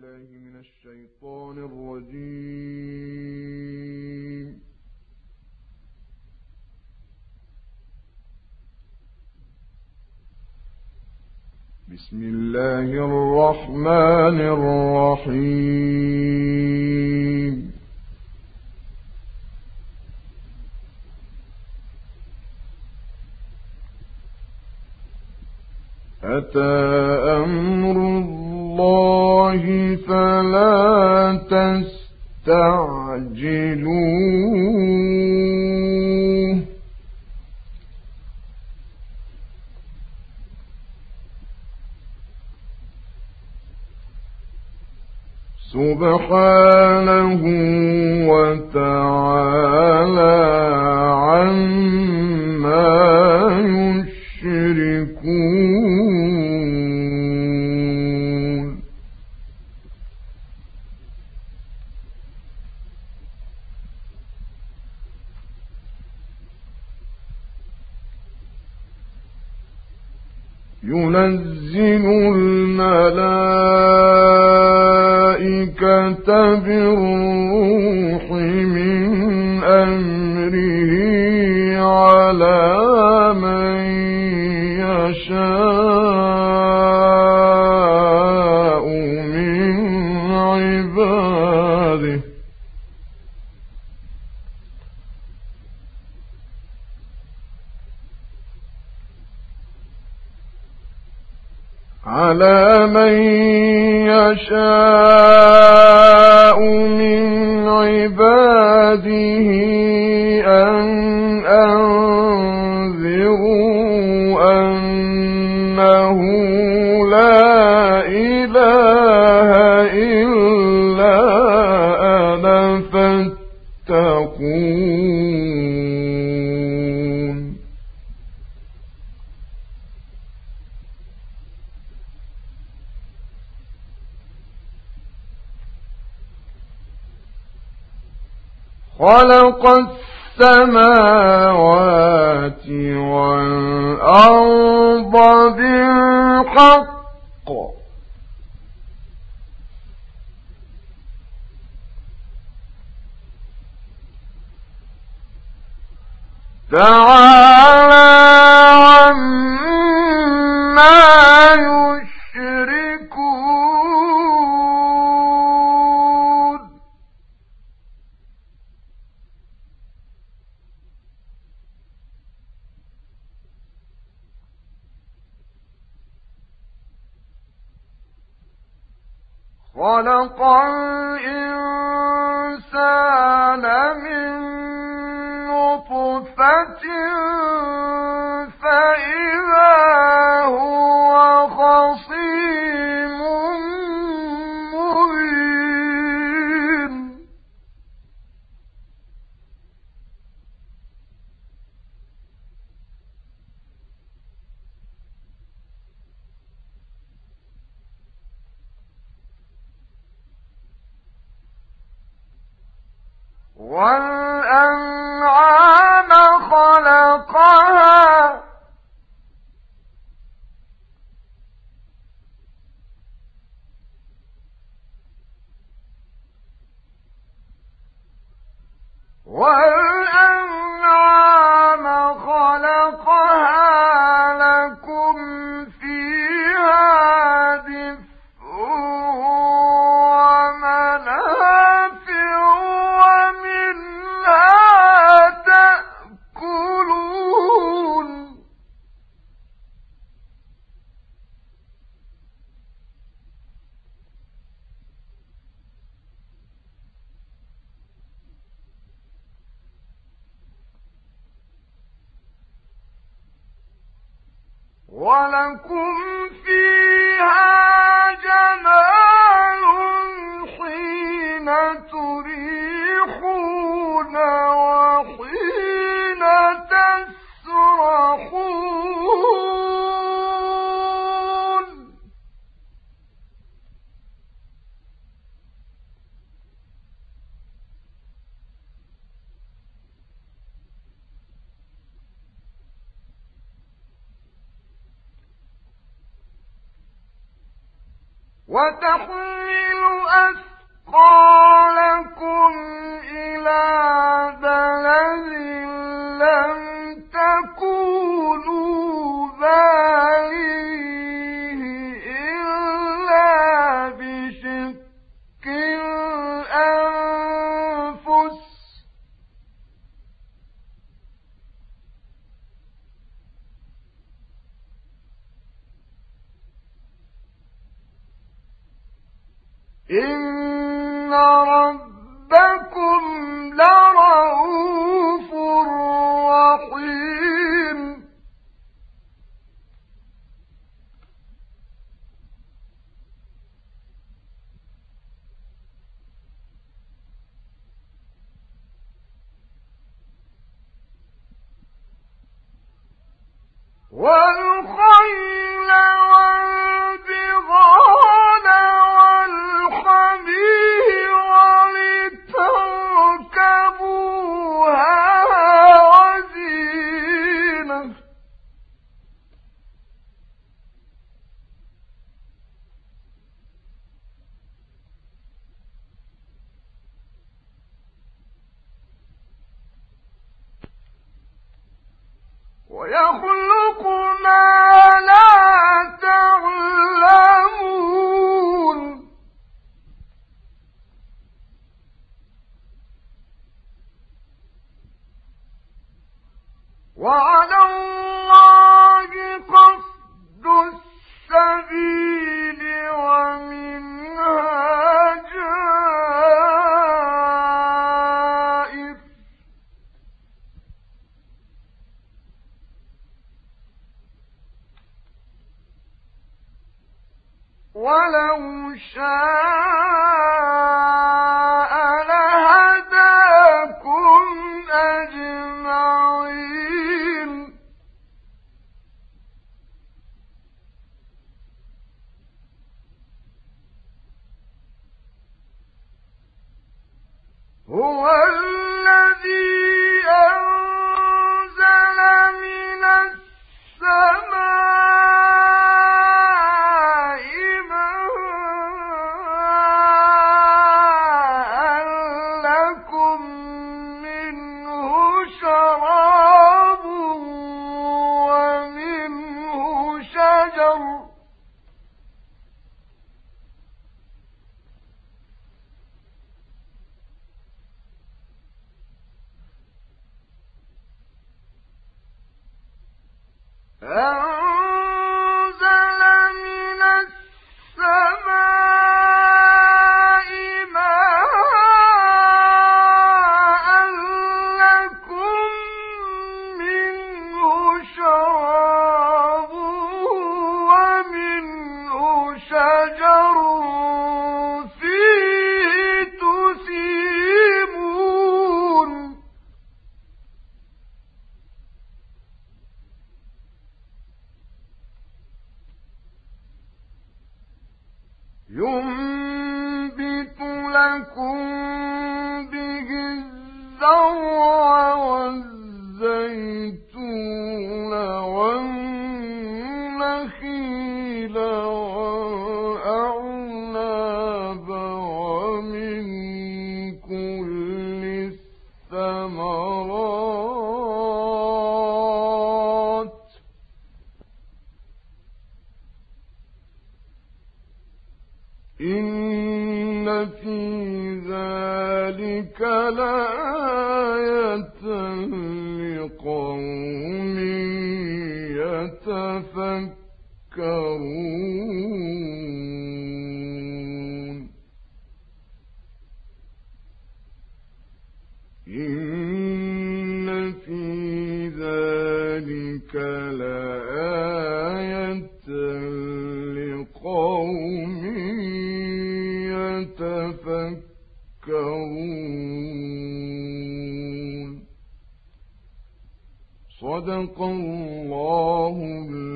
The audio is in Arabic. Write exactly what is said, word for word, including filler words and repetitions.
بالله من الشيطان الرجيم. بسم الله الرحمن الرحيم. أتى أمر الله فلا تستعجلوه سبحانه وتعالى عما يشركون. ينزل الملائكة بالروح من أمره على من يشاء من عباده على من يشاء من عباده أن أنذروا أنه لا إله إلا أنا فاتقون. خلق السماوات والأرض بالحق تعالى عما يشركون. خلق الإنسان من نطفة فإذا هو خصيم مبين. والأنعام خلقها والأنعام خلقها لكم فيها دفء ومنافع ومنها تأكلون. ولكم فيها جمال حين تريحون وحين تسرحون. وتحمل إن ربكم لرؤوف رحيم والخيل والبغال والحمير لتركبوها وزينة ويخلق ما لا تعلمون وعلى الله قصد السبيل ومنها جائر ولو شاء لهداكم أجمعين هو الذي أنزل من السماء ماء لكم منه شراب ومنه شجر أنزل من السماء ماء لكم منه شراب ومنه شجر فيه تسيمون ينبت لكم به الزرع والزيتون والنخيل والأعناب ومن كل الثمرات إن في ذلك لآية لقوم يتفكرون إن في ذلك لآية لقوم يتفكرون صدق الله